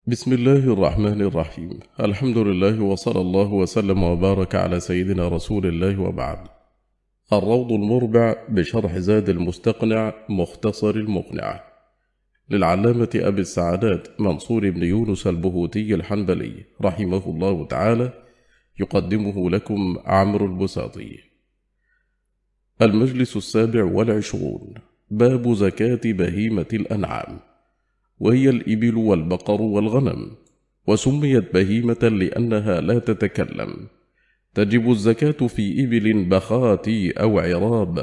بسم الله الرحمن الرحيم. الحمد لله وصلى الله وسلم وبارك على سيدنا رسول الله وبعد. الروض المربع بشرح زاد المستقنع مختصر المقنع للعلامة أبي السعادات منصور بن يونس البهوتي الحنبلي رحمه الله تعالى، يقدمه لكم عمرو البساطي. المجلس 27، باب زكاة بهيمة الأنعام، وهي الإبل والبقر والغنم، وسميت بهيمة لأنها لا تتكلم. تجب الزكاة في إبل بخاتي أو عراب،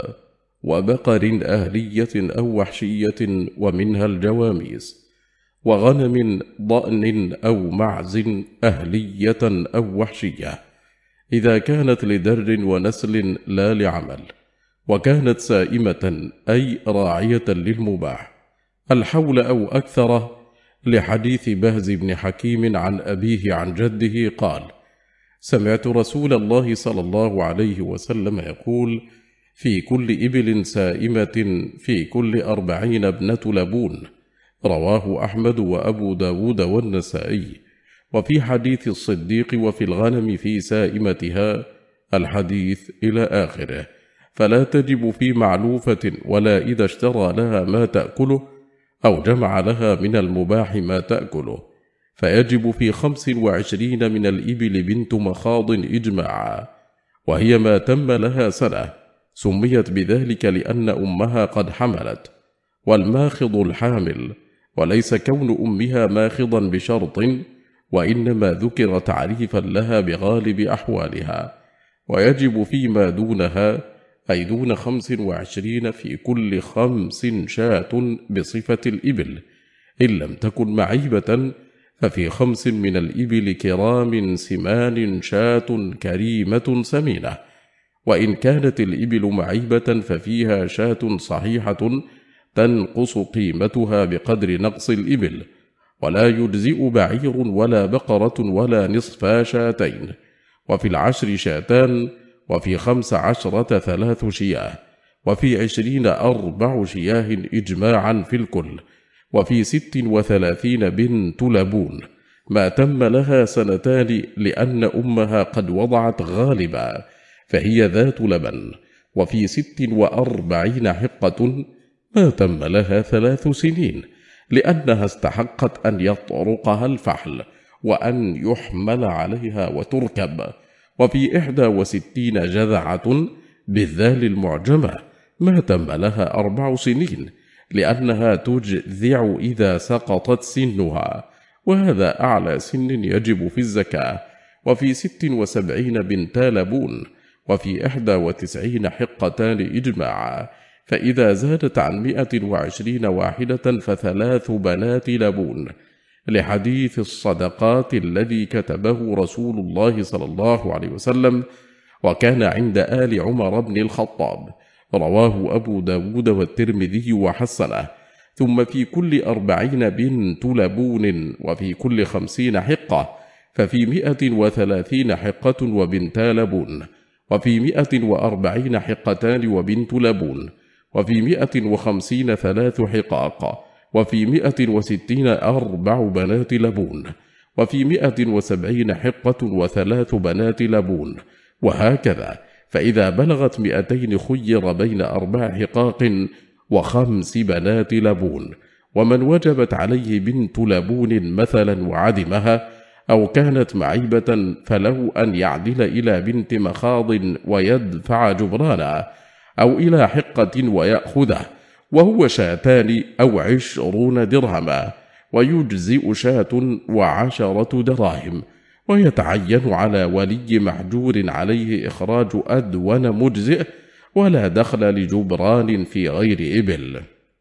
وبقر أهلية أو وحشية ومنها الجواميس، وغنم ضأن أو معز أهلية أو وحشية إذا كانت لدر ونسل لا لعمل، وكانت سائمة أي راعية للمباح الحول أو أكثر، لحديث بهز بن حكيم عن أبيه عن جده قال: سمعت رسول الله صلى الله عليه وسلم يقول: في كل إبل سائمة في كل 40 ابنة لبون. رواه أحمد وأبو داود والنسائي. وفي حديث الصديق: وفي الغنم في سائمتها، الحديث إلى آخره. فلا تجب في معلوفة ولا إذا اشترى لها ما تأكله أو جمع لها من المباح ما تأكله، فيجب في 25 من الإبل بنت مخاض إجماعا، وهي ما تم لها سنة، سميت بذلك لأن أمها قد حملت، والماخض الحامل، وليس كون أمها ماخضا بشرط، وإنما ذكر تعريفا لها بغالب أحوالها. ويجب فيما دونها أي دون 25 في كل 5 شاة بصفة الإبل، إن لم تكن معيبة ففي 5 من الإبل كرام سمان شاة كريمة سمينة. وإن كانت الإبل معيبة ففيها شاة صحيحة تنقص قيمتها بقدر نقص الإبل، ولا يجزئ بعير ولا بقرة ولا نصفا شاتين. وفي 10 شاتان، وفي 15 3 شياه، وفي 20 4 شياه إجماعا في الكل، وفي 36 بنت لبون ما تم لها 2 سنتان لأن أمها قد وضعت غالبا فهي ذات لبن، وفي 46 حقة ما تم لها 3 سنين لأنها استحقت أن يطرقها الفحل وأن يحمل عليها وتركب، وفي 61 جذعة بالذال المعجمة ما تم لها 4 سنين لأنها تجذع إذا سقطت سنها، وهذا أعلى سن يجب في الزكاة. وفي 76 بنتا لبون، وفي 91 حقتان إجماعا، فإذا زادت عن 120 واحدة ف3 بنات لبون، لحديث الصدقات الذي كتبه رسول الله صلى الله عليه وسلم، وكان عند آل عمر بن الخطاب. رواه أبو داود والترمذي وحسنه. ثم في كل 40 بنت لبون، وفي كل 50 حقة، ففي 130 حقة وبنتا لبون، وفي 140 حقتان وبنت لبون، وفي 150 3 حقاق، وفي 160 4 بنات لبون، وفي 170 حقة و3 بنات لبون، وهكذا. فإذا بلغت 200 خير بين 4 حقاق و5 بنات لبون. ومن وجبت عليه بنت لبون مثلا وعدمها أو كانت معيبة فله أن يعدل إلى بنت مخاض ويدفع جبرانا، أو إلى حقة ويأخذه، وهو شاتان أو 20 درهما، ويجزئ شاة و10 دراهم. ويتعين على ولي محجور عليه إخراج أدون مجزئ، ولا دخل لجبران في غير إبل.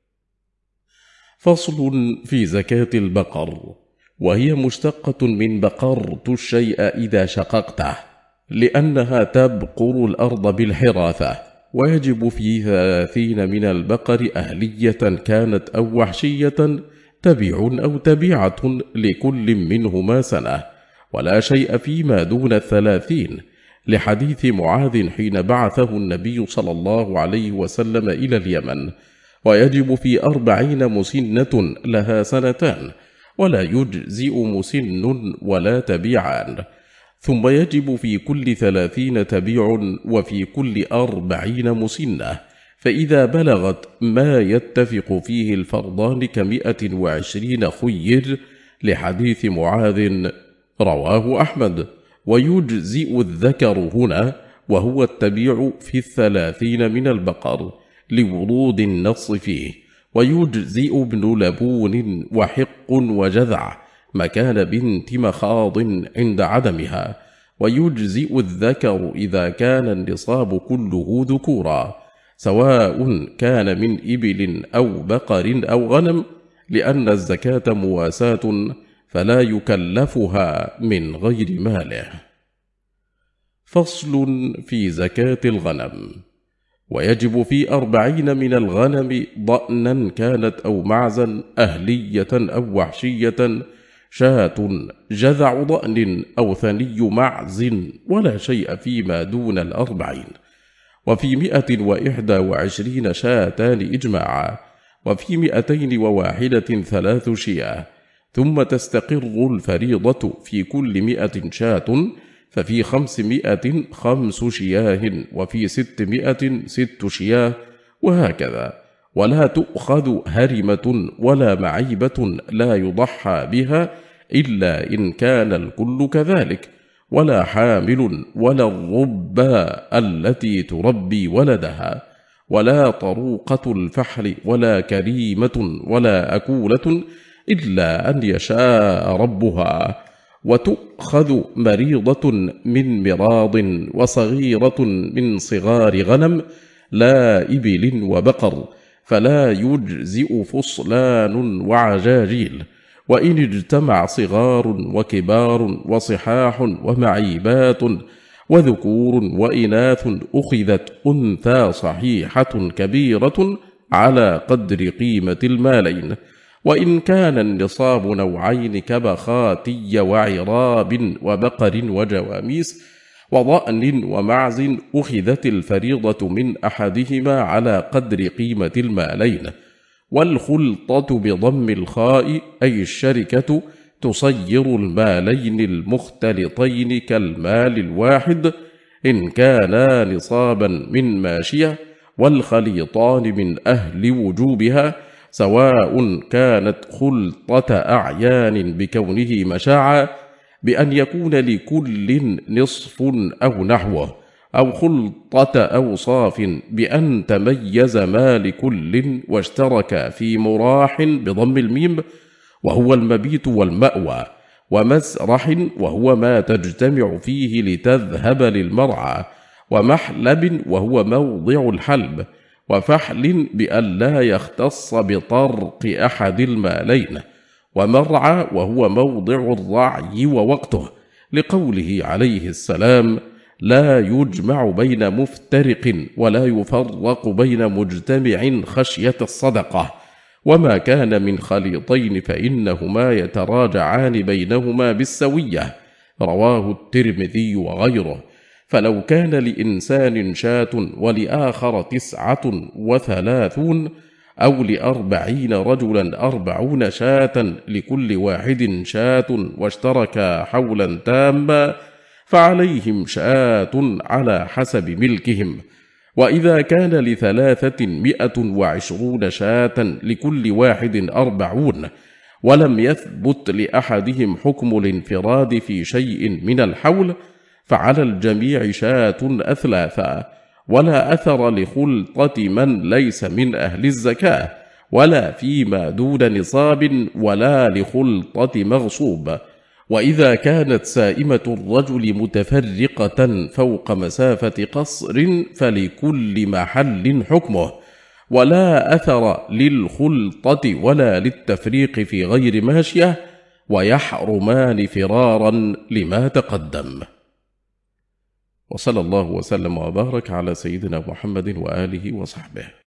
فصل في زكاة البقر، وهي مشتقة من بقرت الشيء إذا شققته، لأنها تبقر الأرض بالحراثة. ويجب في 30 من البقر أهلية كانت أو وحشية، تبع أو تبيعة لكل منهما سنة، ولا شيء فيما دون 30، لحديث معاذ حين بعثه النبي صلى الله عليه وسلم إلى اليمن. ويجب في 40 مسنة لها 2 سنتان، ولا يجزئ مسن ولا تبيعان. ثم يجب في كل 30 تبيع وفي كل 40 مسنة، فإذا بلغت ما يتفق فيه الفرضان ك120 خير، لحديث معاذ رواه أحمد. ويجزئ الذكر هنا وهو التبيع في 30 من البقر لورود النص فيه. ويجزئ ابن لبون وحق وجذع مكان بنت مخاض عند عدمها. ويجزئ الذكر إذا كان النصاب كله ذكورا، سواء كان من إبل أو بقر أو غنم، لأن الزكاة مواساة فلا يكلفها من غير ماله. فصل في زكاة الغنم. ويجب في 40 من الغنم ضأنا كانت أو معزا، أهلية أو وحشية، شاة جذع ضأن أو ثني معز، ولا شيء فيما دون 40. وفي 121 شاتان إجماعا، وفي 201 3 شياه. ثم تستقر الفريضة في كل 100 شاة، ففي 500 5 شياه، وفي 600 6 شياه، وهكذا. ولا تؤخذ هرمة ولا معيبة لا يضحى بها إلا إن كان الكل كذلك، ولا حامل ولا الربا التي تربي ولدها، ولا طروقة الفحل ولا كريمة ولا أكولة إلا أن يشاء ربها. وتؤخذ مريضة من مراض، وصغيرة من صغار غنم، لا إبل وبقر، فلا يجزئ فصلان وعجاجيل. وإن اجتمع صغار وكبار وصحاح ومعيبات وذكور وإناث، أخذت أنثى صحيحة كبيرة على قدر قيمة المالين. وإن كان النصاب نوعين كبخاتي وعراب وبقر وجواميس وضأن ومعز، أخذت الفريضة من أحدهما على قدر قيمة المالين. والخلطة بضم الخاء أي الشركة تصير المالين المختلطين كالمال الواحد إن كانا نصابا من ماشية، والخليطان من أهل وجوبها، سواء كانت خلطة أعيان بكونه مشاعا بأن يكون لكل نصف أو نحوه، أو خلطة أوصاف بأن تميز ما لكل واشترك في مراح بضم الميم وهو المبيت والمأوى، ومسرح وهو ما تجتمع فيه لتذهب للمرعى، ومحلب وهو موضع الحلب، وفحل بأن لا يختص بطرق أحد المالين، ومرعى وهو موضع الرعي ووقته، لقوله عليه السلام: لا يجمع بين مفترق ولا يفرق بين مجتمع خشية الصدقة. وما كان من خليطين فإنهما يتراجعان بينهما بالسوية، رواه الترمذي وغيره. فلو كان لإنسان شاة ولآخر 39، أو ل40 رجلا 40 شاة، لكل واحد شاة، واشتركا حولا تاما، فعليهم شاة على حسب ملكهم. وإذا كان ل3 120 شاة، لكل واحد 40، ولم يثبت لأحدهم حكم الانفراد في شيء من الحول، فعلى الجميع شاة أثلاثا. ولا أثر لخلطة من ليس من أهل الزكاة، ولا فيما دون نصاب، ولا لخلطة مغصوب. وإذا كانت سائمة الرجل متفرقة فوق مسافة قصر، فلكل محل حكمه. ولا أثر للخلطة ولا للتفريق في غير ماشية، ويحرمان فرارا لما تقدم. وصلى الله وسلم وبارك على سيدنا محمد وآله وصحبه.